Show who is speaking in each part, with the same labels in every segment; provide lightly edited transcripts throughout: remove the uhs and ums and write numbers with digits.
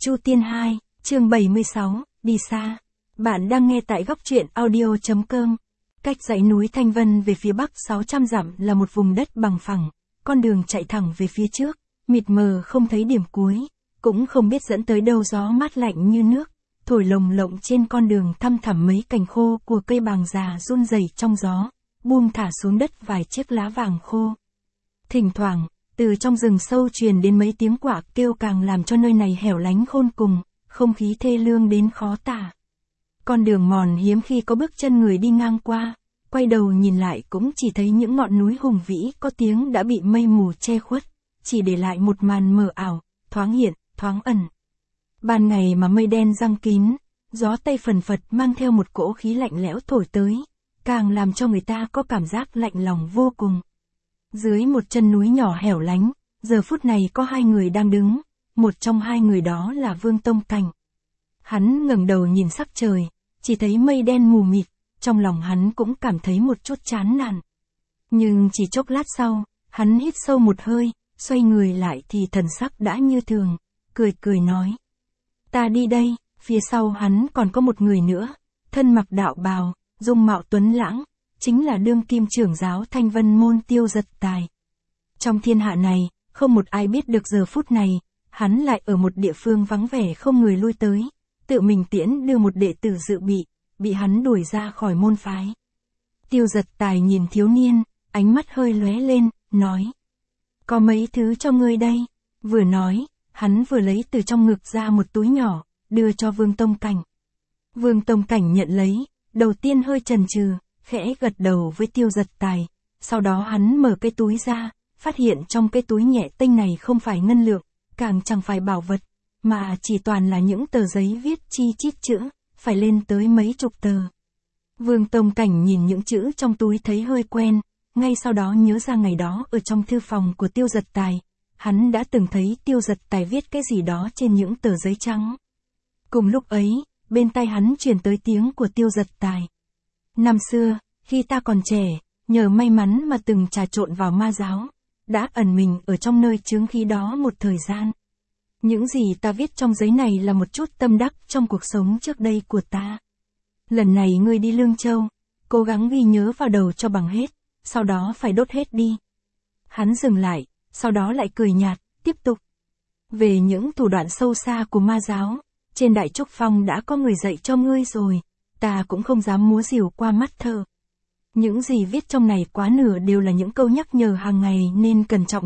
Speaker 1: Chu Tiên 2, chương 76, đi xa. Bạn đang nghe tại góc truyện audio.com. Cách dãy núi Thanh Vân về phía bắc 600 dặm là một vùng đất bằng phẳng, con đường chạy thẳng về phía trước, mịt mờ không thấy điểm cuối, cũng không biết dẫn tới đâu, gió mát lạnh như nước, thổi lồng lộng trên con đường, thăm thẳm mấy cành khô của cây bàng già run rẩy trong gió, buông thả xuống đất vài chiếc lá vàng khô. Thỉnh thoảng, từ trong rừng sâu truyền đến mấy tiếng quạ kêu, càng làm cho nơi này hẻo lánh khôn cùng, không khí thê lương đến khó tả. Con đường mòn hiếm khi có bước chân người đi ngang qua, quay đầu nhìn lại cũng chỉ thấy những ngọn núi hùng vĩ có tiếng đã bị mây mù che khuất, chỉ để lại một màn mờ ảo, thoáng hiện, thoáng ẩn. Ban ngày mà mây đen giăng kín, gió tây phần phật mang theo một cỗ khí lạnh lẽo thổi tới, càng làm cho người ta có cảm giác lạnh lòng vô cùng. Dưới một chân núi nhỏ hẻo lánh, giờ phút này có hai người đang đứng, một trong hai người đó là Vương Tông Cảnh. Hắn ngẩng đầu nhìn sắc trời, chỉ thấy mây đen mù mịt, trong lòng hắn cũng cảm thấy một chút chán nản. Nhưng chỉ chốc lát sau, hắn hít sâu một hơi, xoay người lại thì thần sắc đã như thường, cười cười nói: "Ta đi đây." Phía sau hắn còn có một người nữa, thân mặc đạo bào, dung mạo tuấn lãng, chính là đương kim trưởng giáo Thanh Vân môn Tiêu Giật Tài. Trong thiên hạ này, không một ai biết được giờ phút này, hắn lại ở một địa phương vắng vẻ không người lui tới, tự mình tiễn đưa một đệ tử dự bị hắn đuổi ra khỏi môn phái. Tiêu Giật Tài nhìn thiếu niên, ánh mắt hơi lóe lên, nói: "Có mấy thứ cho ngươi đây." Vừa nói, hắn vừa lấy từ trong ngực ra một túi nhỏ, đưa cho Vương Tông Cảnh. Vương Tông Cảnh nhận lấy, đầu tiên hơi chần chừ, khẽ gật đầu với Tiêu Giật Tài, sau đó hắn mở cái túi ra, phát hiện trong cái túi nhẹ tinh này không phải ngân lượng, càng chẳng phải bảo vật, mà chỉ toàn là những tờ giấy viết chi chít chữ, phải lên tới mấy chục tờ. Vương Tông Cảnh nhìn những chữ trong túi thấy hơi quen, ngay sau đó nhớ ra ngày đó ở trong thư phòng của Tiêu Giật Tài, hắn đã từng thấy Tiêu Giật Tài viết cái gì đó trên những tờ giấy trắng. Cùng lúc ấy, bên tai hắn truyền tới tiếng của Tiêu Giật Tài: "Năm xưa, khi ta còn trẻ, nhờ may mắn mà từng trà trộn vào ma giáo, đã ẩn mình ở trong nơi chướng khí đó một thời gian. Những gì ta viết trong giấy này là một chút tâm đắc trong cuộc sống trước đây của ta. Lần này ngươi đi Lương Châu, cố gắng ghi nhớ vào đầu cho bằng hết, sau đó phải đốt hết đi." Hắn dừng lại, sau đó lại cười nhạt, tiếp tục: "Về những thủ đoạn sâu xa của ma giáo, trên Đại Trúc Phong đã có người dạy cho ngươi rồi, ta cũng không dám múa rìu qua mắt thợ. Những gì viết trong này quá nửa đều là những câu nhắc nhở hàng ngày nên cẩn trọng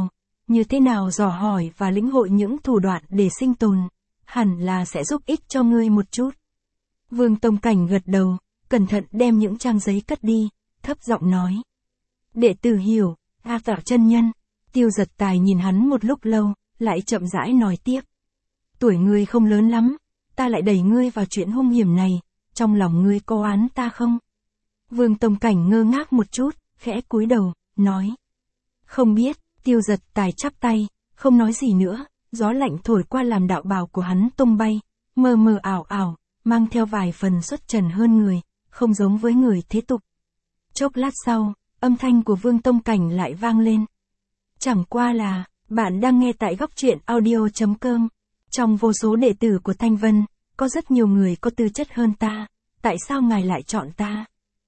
Speaker 1: như thế nào dò hỏi và lĩnh hội những thủ đoạn để sinh tồn, hẳn là sẽ giúp ích cho ngươi một chút." Vương Tông Cảnh gật đầu, cẩn thận đem những trang giấy cất đi, thấp giọng nói: "Đệ tử hiểu, A Tảo chân nhân." Tiêu Giật Tài nhìn hắn một lúc lâu, lại chậm rãi nói tiếp: "Tuổi ngươi không lớn lắm, ta lại đẩy ngươi vào chuyện hung hiểm này, trong lòng ngươi có oán ta không?" Vương Tông Cảnh ngơ ngác một chút, khẽ cúi đầu, nói: "Không biết." Tiêu Giật Tài chắp tay, không nói gì nữa, gió lạnh thổi qua làm đạo bào của hắn tung bay, mờ mờ ảo ảo, mang theo vài phần xuất trần hơn người, không giống với người thế tục. Chốc lát sau, âm thanh của Vương Tông Cảnh lại vang lên: "Chẳng qua là, bạn đang nghe tại góc truyện audio.com. Trong vô số đệ tử của Thanh Vân, có rất nhiều người có tư chất hơn ta, tại sao ngài lại chọn ta?"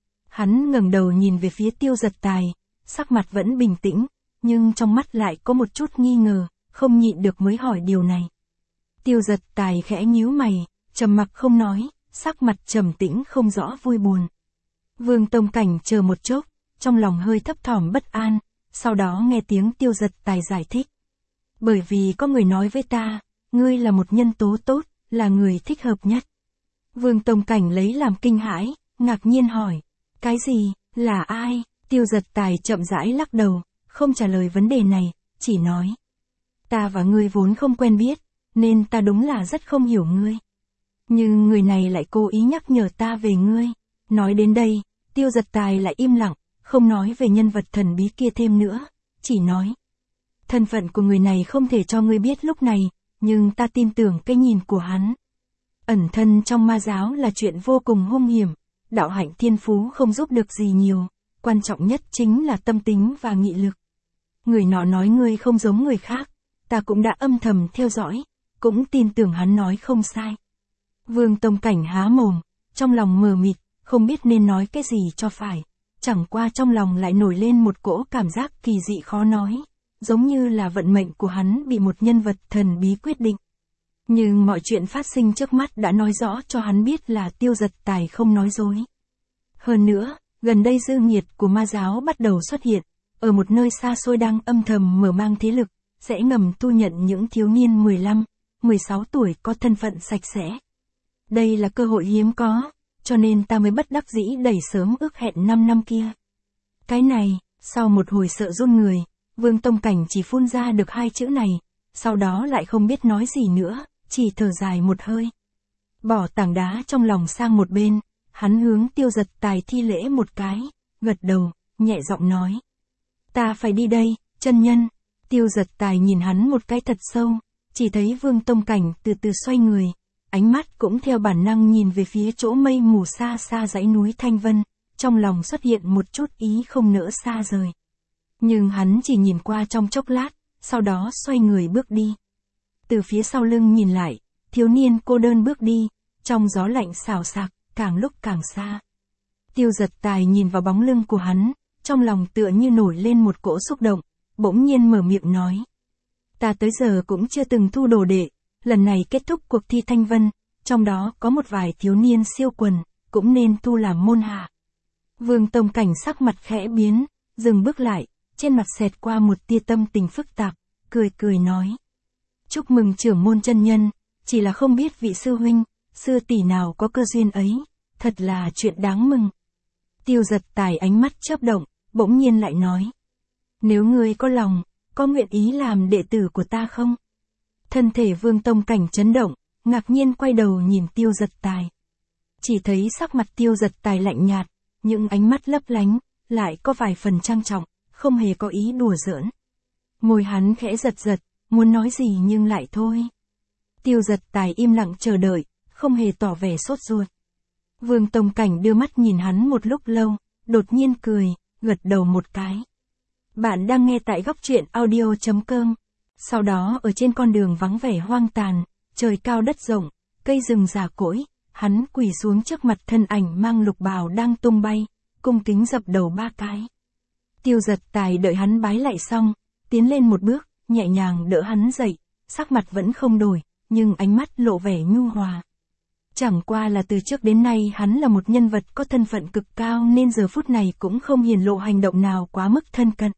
Speaker 1: Hắn ngẩng đầu nhìn về phía Tiêu Giật Tài, sắc mặt vẫn bình tĩnh, nhưng trong mắt lại có một chút nghi ngờ, không nhịn được mới hỏi điều này. Tiêu Giật Tài khẽ nhíu mày, trầm mặc không nói, sắc mặt trầm tĩnh không rõ vui buồn. Vương Tông Cảnh chờ một chốc, trong lòng hơi thấp thỏm bất an, sau đó nghe tiếng Tiêu Giật Tài giải thích: "Bởi vì có người nói với ta, ngươi là một nhân tố tốt, là người thích hợp nhất." Vương Tông Cảnh lấy làm kinh hãi, ngạc nhiên hỏi: "Cái gì, là ai?" Tiêu Giật Tài chậm rãi lắc đầu, không trả lời vấn đề này, chỉ nói: "Ta và ngươi vốn không quen biết, nên ta đúng là rất không hiểu ngươi. Nhưng người này lại cố ý nhắc nhở ta về ngươi." Nói đến đây, Tiêu Giật Tài lại im lặng, không nói về nhân vật thần bí kia thêm nữa, chỉ nói: "Thân phận của người này không thể cho ngươi biết lúc này, nhưng ta tin tưởng cái nhìn của hắn. Ẩn thân trong ma giáo là chuyện vô cùng hung hiểm, đạo hạnh thiên phú không giúp được gì nhiều, quan trọng nhất chính là tâm tính và nghị lực. Người nọ nói ngươi không giống người khác, ta cũng đã âm thầm theo dõi, cũng tin tưởng hắn nói không sai. Vương Tông Cảnh há mồm, trong lòng mờ mịt, không biết nên nói cái gì cho phải. Chẳng qua trong lòng lại nổi lên một cỗ cảm giác kỳ dị khó nói, giống như là vận mệnh của hắn bị một nhân vật thần bí quyết định. Nhưng mọi chuyện phát sinh trước mắt đã nói rõ cho hắn biết là Tiêu Giật Tài không nói dối. Hơn nữa, gần đây dư nhiệt của ma giáo bắt đầu xuất hiện, ở một nơi xa xôi đang âm thầm mở mang thế lực, sẽ ngầm thu nhận những thiếu niên 15, 16 tuổi có thân phận sạch sẽ. Đây là cơ hội hiếm có, cho nên ta mới bất đắc dĩ đẩy sớm ước hẹn 5 năm kia. Cái này, sau một hồi sợ run người, Vương Tông Cảnh chỉ phun ra được 2 chữ này, sau đó lại không biết nói gì nữa, chỉ thở dài một hơi. Bỏ tảng đá trong lòng sang một bên, hắn hướng Tiêu Giật Tài thi lễ một cái, gật đầu, nhẹ giọng nói. Ta phải đi đây, chân nhân. Tiêu Giật Tài nhìn hắn một cái thật sâu, chỉ thấy Vương Tông Cảnh từ từ xoay người, ánh mắt cũng theo bản năng nhìn về phía chỗ mây mù xa xa dãy núi Thanh Vân, trong lòng xuất hiện một chút ý không nỡ xa rời. Nhưng hắn chỉ nhìn qua trong chốc lát, sau đó xoay người bước đi. Từ phía sau lưng nhìn lại, thiếu niên cô đơn bước đi, trong gió lạnh xào xạc, càng lúc càng xa. Tiêu Giật Tài nhìn vào bóng lưng của hắn, trong lòng tựa như nổi lên một cỗ xúc động, bỗng nhiên mở miệng nói. Ta tới giờ cũng chưa từng thu đồ đệ, lần này kết thúc cuộc thi Thanh Vân, trong đó có một vài thiếu niên siêu quần, cũng nên thu làm môn hạ. Vương Tông Cảnh sắc mặt khẽ biến, dừng bước lại, trên mặt xẹt qua một tia tâm tình phức tạp, cười cười nói. Chúc mừng trưởng môn chân nhân, chỉ là không biết vị sư huynh, sư tỷ nào có cơ duyên ấy, thật là chuyện đáng mừng. Tiêu Giật Tài ánh mắt chớp động, bỗng nhiên lại nói. Nếu ngươi có lòng, có nguyện ý làm đệ tử của ta không? Thân thể Vương Tông Cảnh chấn động, ngạc nhiên quay đầu nhìn Tiêu Giật Tài. Chỉ thấy sắc mặt Tiêu Giật Tài lạnh nhạt, những ánh mắt lấp lánh, lại có vài phần trang trọng, không hề có ý đùa giỡn. Môi hắn khẽ giật giật, muốn nói gì nhưng lại thôi. Tiêu Giật Tài im lặng chờ đợi, không hề tỏ vẻ sốt ruột. Vương Tông Cảnh đưa mắt nhìn hắn một lúc lâu, đột nhiên cười, gật đầu một cái. Bạn đang nghe tại góc truyện audio.com. Sau đó ở trên con đường vắng vẻ hoang tàn, trời cao đất rộng, cây rừng già cỗi, hắn quỳ xuống trước mặt thân ảnh mang lục bào đang tung bay, cung kính dập đầu 3 cái. Tiêu Giật Tài đợi hắn bái lại xong, tiến lên một bước, nhẹ nhàng đỡ hắn dậy, sắc mặt vẫn không đổi, nhưng ánh mắt lộ vẻ nhu hòa. Chẳng qua là từ trước đến nay hắn là một nhân vật có thân phận cực cao nên giờ phút này cũng không hiển lộ hành động nào quá mức thân cận.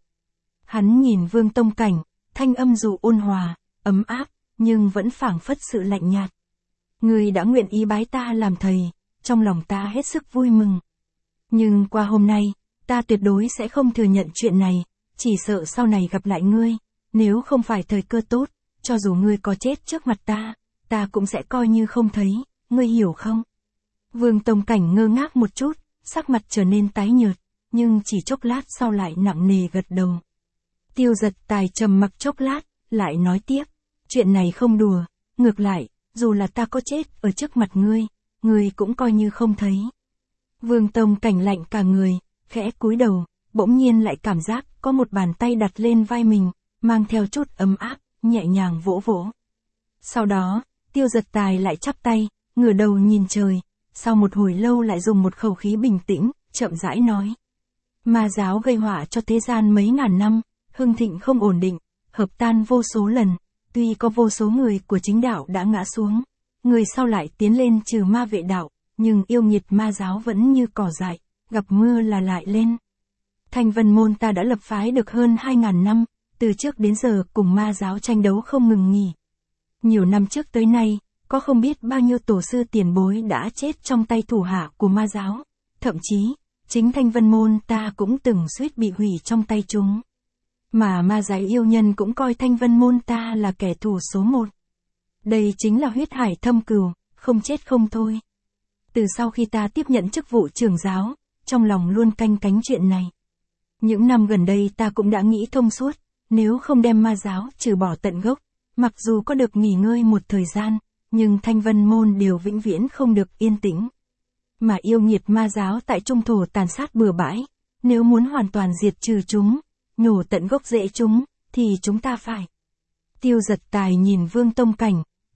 Speaker 1: Hắn nhìn Vương Tông Cảnh, thanh âm dù ôn hòa, ấm áp, nhưng vẫn phảng phất sự lạnh nhạt. Ngươi đã nguyện ý bái ta làm thầy, trong lòng ta hết sức vui mừng. Nhưng qua hôm nay, ta tuyệt đối sẽ không thừa nhận chuyện này, chỉ sợ sau này gặp lại ngươi, nếu không phải thời cơ tốt, cho dù ngươi có chết trước mặt ta cũng sẽ coi như không thấy, ngươi hiểu không? Vương Tông Cảnh ngơ ngác một chút, sắc mặt trở nên tái nhợt, nhưng chỉ chốc lát sau lại nặng nề gật đầu. Tiêu Giật Tài trầm mặc chốc lát, lại nói tiếp, chuyện này không đùa, ngược lại, dù là ta có chết ở trước mặt ngươi cũng coi như không thấy. Vương Tông Cảnh lạnh cả người, khẽ cúi đầu, bỗng nhiên lại cảm giác có một bàn tay đặt lên vai mình, mang theo chút ấm áp, nhẹ nhàng vỗ vỗ. Sau đó, Tiêu Giật Tài lại chắp tay, ngửa đầu nhìn trời, sau một hồi lâu lại dùng một khẩu khí bình tĩnh, chậm rãi nói. Ma giáo gây họa cho thế gian mấy ngàn năm, hưng thịnh không ổn định, hợp tan vô số lần, tuy có vô số người của chính đạo đã ngã xuống, người sau lại tiến lên trừ ma vệ đạo, nhưng yêu nghiệt ma giáo vẫn như cỏ dại, gặp mưa là lại lên. Thanh Vân môn ta đã lập phái được hơn 2.000 năm, từ trước đến giờ cùng ma giáo tranh đấu không ngừng nghỉ. Nhiều năm trước tới nay, có không biết bao nhiêu tổ sư tiền bối đã chết trong tay thủ hạ của ma giáo, thậm chí, chính Thanh Vân môn ta cũng từng suýt bị hủy trong tay chúng. Mà ma giáo yêu nhân cũng coi Thanh Vân môn ta là kẻ thù số 1. Đây chính là huyết hải thâm cừu, không chết không thôi. Từ sau khi ta tiếp nhận chức vụ trưởng giáo, trong lòng luôn canh cánh chuyện này. Những năm gần đây ta cũng đã nghĩ thông suốt, nếu không đem ma giáo trừ bỏ tận gốc, mặc dù có được nghỉ ngơi một thời gian, nhưng Thanh Vân môn đều vĩnh viễn không được yên tĩnh. Mà yêu nghiệt ma giáo tại trung thổ tàn sát bừa bãi, nếu muốn hoàn toàn diệt trừ chúng, nhổ tận gốc rễ chúng, thì chúng ta phải. Tiêu Giật Tài nhìn Vương Tông Cảnh,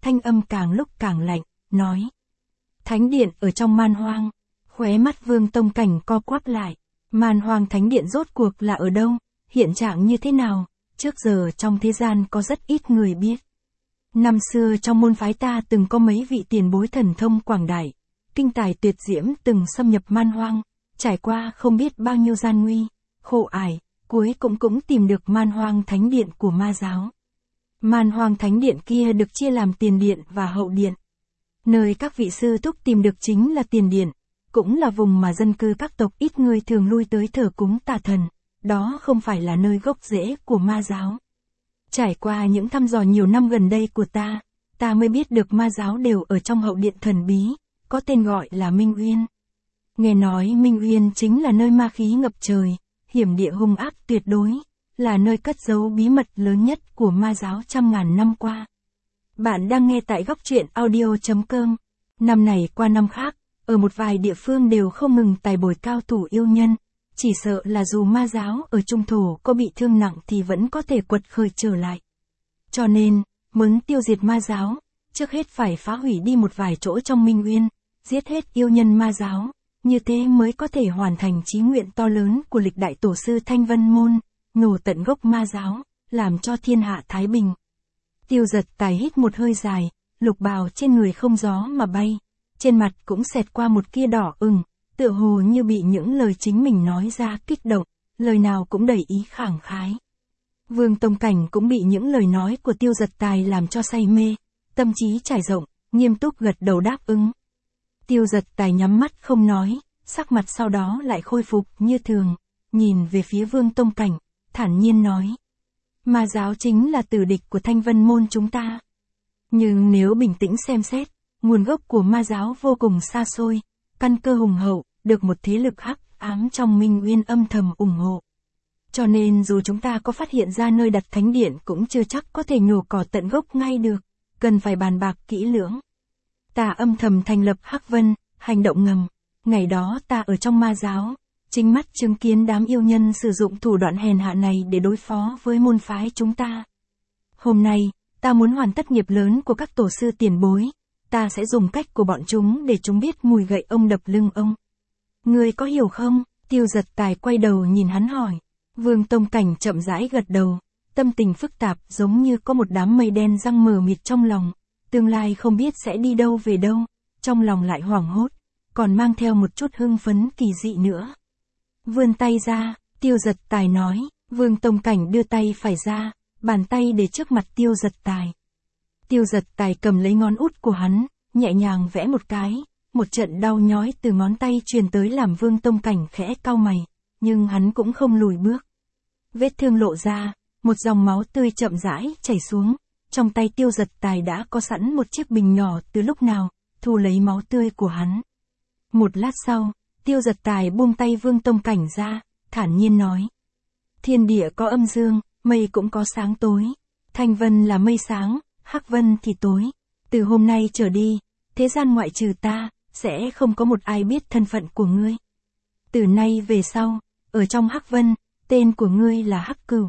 Speaker 1: thanh âm càng lúc càng lạnh, nói. Thánh điện ở trong man hoang. Khóe mắt Vương Tông Cảnh co quắp lại. Man hoang thánh điện rốt cuộc là ở đâu? Hiện trạng như thế nào? Trước giờ trong thế gian có rất ít người biết. Năm xưa trong môn phái ta từng có mấy vị tiền bối thần thông quảng đại, kinh tài tuyệt diễm từng xâm nhập man hoang, trải qua không biết bao nhiêu gian nguy, khổ ải, cuối cũng tìm được man hoang thánh điện của ma giáo. Man hoang thánh điện kia được chia làm tiền điện và hậu điện. Nơi các vị sư thúc tìm được chính là tiền điện, cũng là vùng mà dân cư các tộc ít người thường lui tới thờ cúng tà thần, đó không phải là nơi gốc rễ của ma giáo. Trải qua những thăm dò nhiều năm gần đây của ta mới biết được ma giáo đều ở trong hậu điện thần bí, có tên gọi là Minh Uyên. Nghe nói Minh Uyên chính là nơi ma khí ngập trời, hiểm địa hung ác tuyệt đối, là nơi cất giấu bí mật lớn nhất của ma giáo trăm ngàn năm qua. Bạn đang nghe tại góc truyện audio.com. Năm này qua năm khác, ở một vài địa phương đều không ngừng tài bồi cao thủ yêu nhân, chỉ sợ là dù ma giáo ở trung thổ có bị thương nặng thì vẫn có thể quật khởi trở lại. Cho nên, muốn tiêu diệt ma giáo, trước hết phải phá hủy đi một vài chỗ trong Minh Uyên, giết hết yêu nhân ma giáo, như thế mới có thể hoàn thành chí nguyện to lớn của lịch đại tổ sư Thanh Vân Môn, nhổ tận gốc ma giáo, làm cho thiên hạ thái bình. Tiêu Giật Tài hít một hơi dài, lục bào trên người không gió mà bay, trên mặt cũng xẹt qua một tia đỏ ửng, tựa hồ như bị những lời chính mình nói ra kích động, lời nào cũng đầy ý khẳng khái. Vương Tông Cảnh cũng bị những lời nói của Tiêu Giật Tài làm cho say mê, tâm trí trải rộng, nghiêm túc gật đầu đáp ứng. Tiêu Giật Tài nhắm mắt không nói, sắc mặt sau đó lại khôi phục như thường, nhìn về phía Vương Tông Cảnh, thản nhiên nói. Ma giáo chính là tử địch của Thanh Vân Môn chúng ta. Nhưng nếu bình tĩnh xem xét, nguồn gốc của ma giáo vô cùng xa xôi, căn cơ hùng hậu, được một thế lực hắc ám trong Minh Uyên âm thầm ủng hộ. Cho nên dù chúng ta có phát hiện ra nơi đặt thánh điện cũng chưa chắc có thể nhổ cỏ tận gốc ngay được, cần phải bàn bạc kỹ lưỡng. Ta âm thầm thành lập Hắc Vân, hành động ngầm. Ngày đó ta ở trong ma giáo, chính mắt chứng kiến đám yêu nhân sử dụng thủ đoạn hèn hạ này để đối phó với môn phái chúng ta. Hôm nay, ta muốn hoàn tất nghiệp lớn của các tổ sư tiền bối, ta sẽ dùng cách của bọn chúng để chúng biết mùi gậy ông đập lưng ông. Ngươi có hiểu không? Tiêu Giật Tài quay đầu nhìn hắn hỏi. Vương Tông Cảnh chậm rãi gật đầu, tâm tình phức tạp giống như có một đám mây đen giăng mờ mịt trong lòng, tương lai không biết sẽ đi đâu về đâu, trong lòng lại hoảng hốt, còn mang theo một chút hưng phấn kỳ dị nữa. Vươn tay ra, Tiêu Giật Tài nói. Vương Tông Cảnh đưa tay phải ra, bàn tay để trước mặt Tiêu Giật Tài. Tiêu Giật Tài cầm lấy ngón út của hắn, nhẹ nhàng vẽ một cái, một trận đau nhói từ ngón tay truyền tới làm Vương Tông Cảnh khẽ cau mày, nhưng hắn cũng không lùi bước. Vết thương lộ ra, một dòng máu tươi chậm rãi chảy xuống, trong tay Tiêu Giật Tài đã có sẵn một chiếc bình nhỏ từ lúc nào, thu lấy máu tươi của hắn. Một lát sau, Tiêu Giật Tài buông tay Vương Tông Cảnh ra, thản nhiên nói. Thiên địa có âm dương, mây cũng có sáng tối. Thanh Vân là mây sáng, Hắc Vân thì tối. Từ hôm nay trở đi, thế gian ngoại trừ ta, sẽ không có một ai biết thân phận của ngươi. Từ nay về sau, ở trong Hắc Vân, tên của ngươi là Hắc Cửu.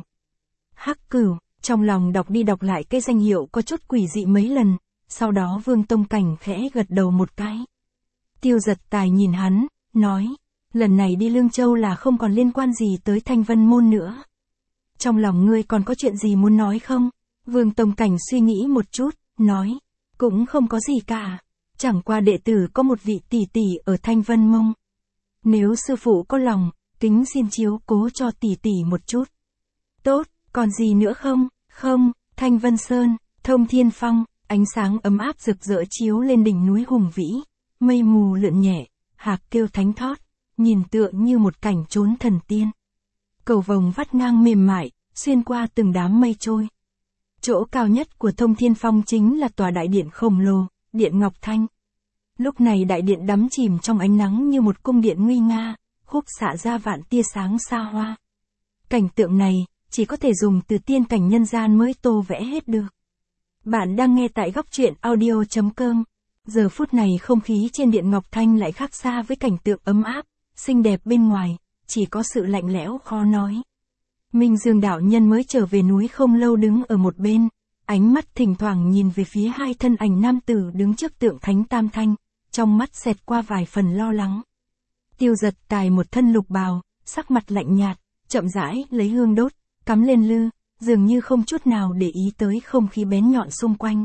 Speaker 1: Hắc Cửu, trong lòng đọc đi đọc lại cái danh hiệu có chút quỷ dị mấy lần, sau đó Vương Tông Cảnh khẽ gật đầu một cái. Tiêu Giật Tài nhìn hắn, nói, lần này đi Lương Châu là không còn liên quan gì tới Thanh Vân Môn nữa. Trong lòng ngươi còn có chuyện gì muốn nói không? Vương Tông Cảnh suy nghĩ một chút, nói, cũng không có gì cả, chẳng qua đệ tử có một vị tỷ tỷ ở Thanh Vân Mông. Nếu sư phụ có lòng, kính xin chiếu cố cho tỷ tỷ một chút. Tốt, còn gì nữa không? Không, Thanh Vân Sơn, Thông Thiên Phong, ánh sáng ấm áp rực rỡ chiếu lên đỉnh núi hùng vĩ, mây mù lượn nhẹ, hạc kêu thánh thót, nhìn tựa như một cảnh chốn thần tiên. Cầu vồng vắt ngang mềm mại, xuyên qua từng đám mây trôi. Chỗ cao nhất của Thông Thiên Phong chính là tòa đại điện khổng lồ, Điện Ngọc Thanh. Lúc này đại điện đắm chìm trong ánh nắng như một cung điện nguy nga, khúc xạ ra vạn tia sáng xa hoa. Cảnh tượng này, chỉ có thể dùng từ tiên cảnh nhân gian mới tô vẽ hết được. Bạn đang nghe tại góc truyện audio.com. Giờ phút này không khí trên Điện Ngọc Thanh lại khác xa với cảnh tượng ấm áp, xinh đẹp bên ngoài, chỉ có sự lạnh lẽo khó nói. Minh Dương đạo nhân mới trở về núi không lâu đứng ở một bên, ánh mắt thỉnh thoảng nhìn về phía hai thân ảnh nam tử đứng trước tượng thánh Tam Thanh, trong mắt xẹt qua vài phần lo lắng. Tiêu Giật Tài một thân lục bào, sắc mặt lạnh nhạt, chậm rãi lấy hương đốt, cắm lên lư, dường như không chút nào để ý tới không khí bén nhọn xung quanh.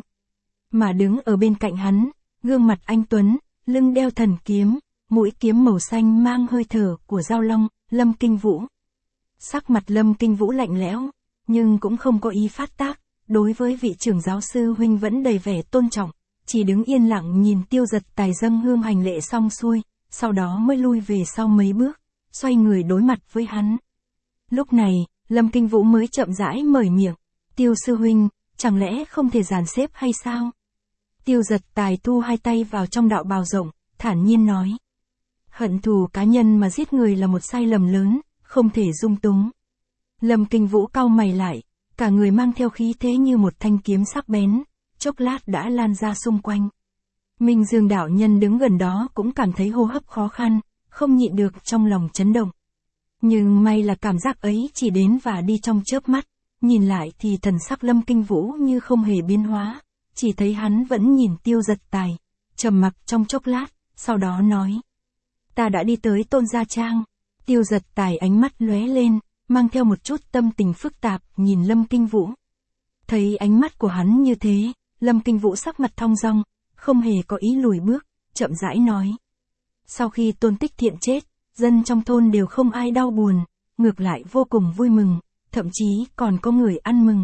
Speaker 1: Mà đứng ở bên cạnh hắn, gương mặt anh tuấn, lưng đeo thần kiếm, mũi kiếm màu xanh mang hơi thở của Dao Long, Lâm Kinh Vũ. Sắc mặt Lâm Kinh Vũ lạnh lẽo, nhưng cũng không có ý phát tác, đối với vị trưởng giáo sư huynh vẫn đầy vẻ tôn trọng, chỉ đứng yên lặng nhìn Tiêu Giật Tài dâng hương hành lễ xong xuôi, sau đó mới lui về sau mấy bước, xoay người đối mặt với hắn. Lúc này, Lâm Kinh Vũ mới chậm rãi mở miệng, Tiêu sư huynh, chẳng lẽ không thể dàn xếp hay sao? Tiêu Giật Tài thu hai tay vào trong đạo bào rộng, thản nhiên nói. Hận thù cá nhân mà giết người là một sai lầm lớn, không thể dung túng. Lâm Kinh Vũ cau mày lại, cả người mang theo khí thế như một thanh kiếm sắc bén, chốc lát đã lan ra xung quanh. Minh Dương đạo nhân đứng gần đó cũng cảm thấy hô hấp khó khăn, không nhịn được trong lòng chấn động. Nhưng may là cảm giác ấy chỉ đến và đi trong chớp mắt, nhìn lại thì thần sắc Lâm Kinh Vũ như không hề biến hóa, chỉ thấy hắn vẫn nhìn Tiêu Giật Tài, trầm mặc trong chốc lát, sau đó nói. Ta đã đi tới Tôn Gia Trang. Tiêu Giật Tài ánh mắt lóe lên, mang theo một chút tâm tình phức tạp nhìn Lâm Kinh Vũ. Thấy ánh mắt của hắn như thế, Lâm Kinh Vũ sắc mặt thong dong, không hề có ý lùi bước, chậm rãi nói. Sau khi Tôn Tích Thiện chết, dân trong thôn đều không ai đau buồn, ngược lại vô cùng vui mừng, thậm chí còn có người ăn mừng.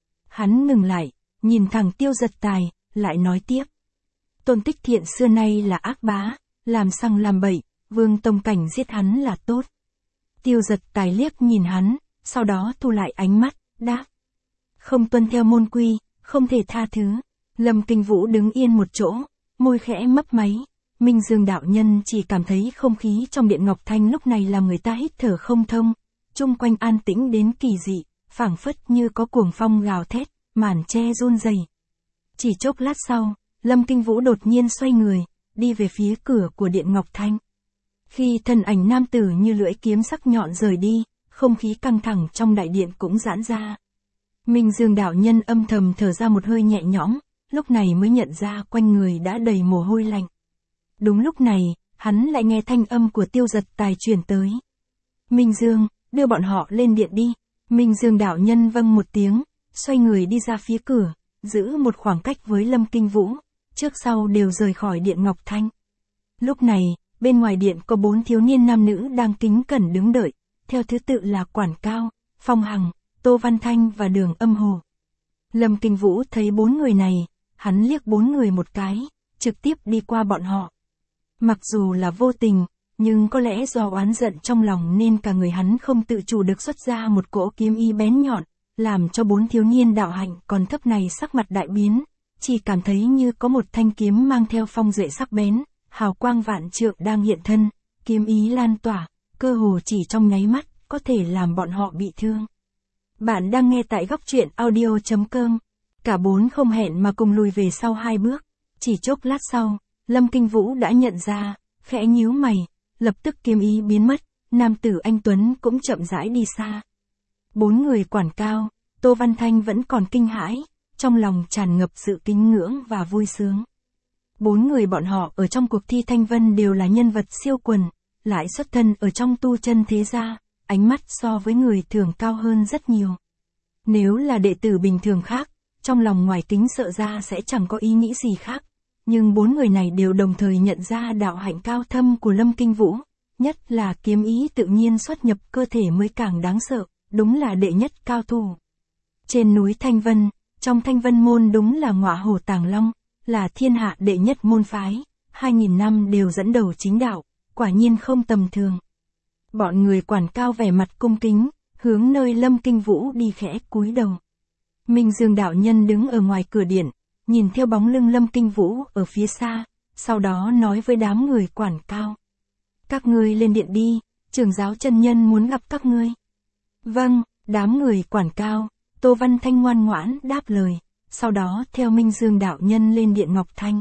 Speaker 1: Hắn ngừng lại, nhìn thẳng Tiêu Giật Tài, lại nói tiếp. Tôn Tích Thiện xưa nay là ác bá, làm sằng làm bậy, Vương Tông Cảnh giết hắn là tốt. Tiêu Giật Tài liếc nhìn hắn, sau đó thu lại ánh mắt, đáp. Không tuân theo môn quy, không thể tha thứ. Lâm Kinh Vũ đứng yên một chỗ, môi khẽ mấp máy. Minh Dương đạo nhân chỉ cảm thấy không khí trong Điện Ngọc Thanh lúc này làm người ta hít thở không thông, chung quanh an tĩnh đến kỳ dị, phảng phất như có cuồng phong gào thét, màn che run rẩy. Chỉ chốc lát sau, Lâm Kinh Vũ đột nhiên xoay người, đi về phía cửa của Điện Ngọc Thanh. Khi thân ảnh nam tử như lưỡi kiếm sắc nhọn rời đi, không khí căng thẳng trong đại điện cũng giãn ra. Minh Dương đạo nhân âm thầm thở ra một hơi nhẹ nhõm, lúc này mới nhận ra quanh người đã đầy mồ hôi lạnh. Đúng lúc này, hắn lại nghe thanh âm của Tiêu Giật Tài truyền tới. Minh Dương, đưa bọn họ lên điện đi. Minh Dương đạo nhân vâng một tiếng, xoay người đi ra phía cửa, giữ một khoảng cách với Lâm Kinh Vũ, trước sau đều rời khỏi Điện Ngọc Thanh. Lúc này, bên ngoài điện có 4 thiếu niên nam nữ đang kính cẩn đứng đợi, theo thứ tự là Quản Cao, Phong Hằng, Tô Văn Thanh và Đường Âm Hồ. Lâm Kinh Vũ thấy 4 người này, hắn liếc 4 người một cái, trực tiếp đi qua bọn họ. Mặc dù là vô tình, nhưng có lẽ do oán giận trong lòng nên cả người hắn không tự chủ được xuất ra một cỗ kiếm ý bén nhọn, làm cho 4 thiếu niên đạo hạnh còn thấp này sắc mặt đại biến, chỉ cảm thấy như có một thanh kiếm mang theo phong duệ sắc bén, hào quang vạn trượng đang hiện thân, kiếm ý lan tỏa, cơ hồ chỉ trong nháy mắt, có thể làm bọn họ bị thương. Bạn đang nghe tại góc truyện audio.com. Cả 4 không hẹn mà cùng lùi về sau 2 bước. Chỉ chốc lát sau, Lâm Kinh Vũ đã nhận ra, khẽ nhíu mày, lập tức kiếm ý biến mất, nam tử anh tuấn cũng chậm rãi đi xa. 4 người Quản Cao, Tô Văn Thanh vẫn còn kinh hãi, trong lòng tràn ngập sự kính ngưỡng và vui sướng. 4 người bọn họ ở trong cuộc thi Thanh Vân đều là nhân vật siêu quần, lại xuất thân ở trong tu chân thế gia, ánh mắt so với người thường cao hơn rất nhiều. Nếu là đệ tử bình thường khác, trong lòng ngoài kính sợ ra sẽ chẳng có ý nghĩ gì khác. Nhưng 4 người này đều đồng thời nhận ra đạo hạnh cao thâm của Lâm Kinh Vũ, nhất là kiếm ý tự nhiên xuất nhập cơ thể mới càng đáng sợ, đúng là đệ nhất cao thủ. Trên núi Thanh Vân, trong Thanh Vân môn đúng là ngọa hổ tàng long, là thiên hạ đệ nhất môn phái, 2000 năm đều dẫn đầu chính đạo, quả nhiên không tầm thường. Bọn người Quản Cao vẻ mặt cung kính, hướng nơi Lâm Kinh Vũ đi khẽ cúi đầu. Minh Dương đạo nhân đứng ở ngoài cửa điện, nhìn theo bóng lưng Lâm Kinh Vũ ở phía xa, sau đó nói với đám người Quản Cao. Các ngươi lên điện đi, trưởng giáo chân nhân muốn gặp các ngươi. Vâng, đám người Quản Cao, Tô Văn Thanh ngoan ngoãn đáp lời, sau đó theo Minh Dương đạo nhân lên điện Ngọc Thanh.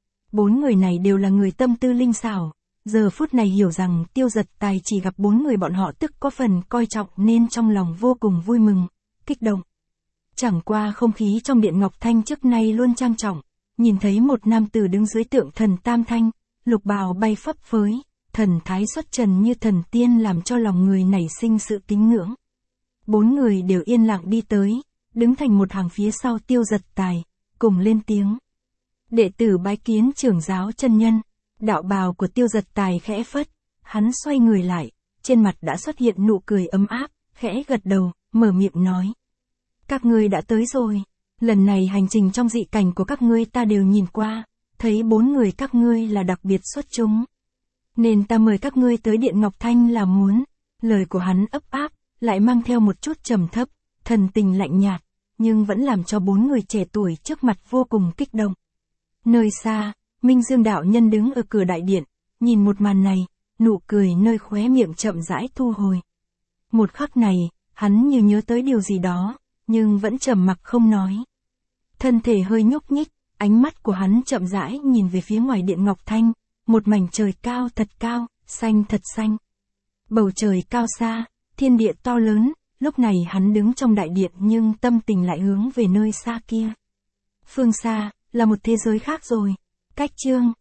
Speaker 1: 4 người này đều là người tâm tư linh xảo, giờ phút này hiểu rằng Tiêu Giật Tài chỉ gặp 4 người bọn họ tức có phần coi trọng nên trong lòng vô cùng vui mừng, kích động. Chẳng qua không khí trong điện Ngọc Thanh trước nay luôn trang trọng, nhìn thấy một nam tử đứng dưới tượng thần Tam Thanh, lục bào bay phấp phới, thần thái xuất trần như thần tiên làm cho lòng người nảy sinh sự kính ngưỡng. 4 người đều yên lặng đi tới, đứng thành một hàng phía sau Tiêu Giật Tài, cùng lên tiếng. Đệ tử bái kiến trưởng giáo chân nhân. Đạo bào của Tiêu Giật Tài khẽ phất, hắn xoay người lại, trên mặt đã xuất hiện nụ cười ấm áp, khẽ gật đầu, mở miệng nói. Các ngươi đã tới rồi, lần này hành trình trong dị cảnh của các ngươi ta đều nhìn qua, thấy 4 người các ngươi là đặc biệt xuất chúng. Nên ta mời các ngươi tới Điện Ngọc Thanh là muốn. Lời của hắn ấp áp, lại mang theo một chút trầm thấp, thần tình lạnh nhạt, nhưng vẫn làm cho 4 người trẻ tuổi trước mặt vô cùng kích động. Nơi xa, Minh Dương đạo nhân đứng ở cửa đại điện, nhìn một màn này, nụ cười nơi khóe miệng chậm rãi thu hồi. Một khắc này, hắn như nhớ tới điều gì đó, nhưng vẫn trầm mặc không nói. Thân thể hơi nhúc nhích, ánh mắt của hắn chậm rãi nhìn về phía ngoài điện Ngọc Thanh, một mảnh trời cao thật cao, xanh thật xanh. Bầu trời cao xa, thiên địa to lớn, lúc này hắn đứng trong đại điện nhưng tâm tình lại hướng về nơi xa kia. Phương xa, là một thế giới khác rồi. Cách chương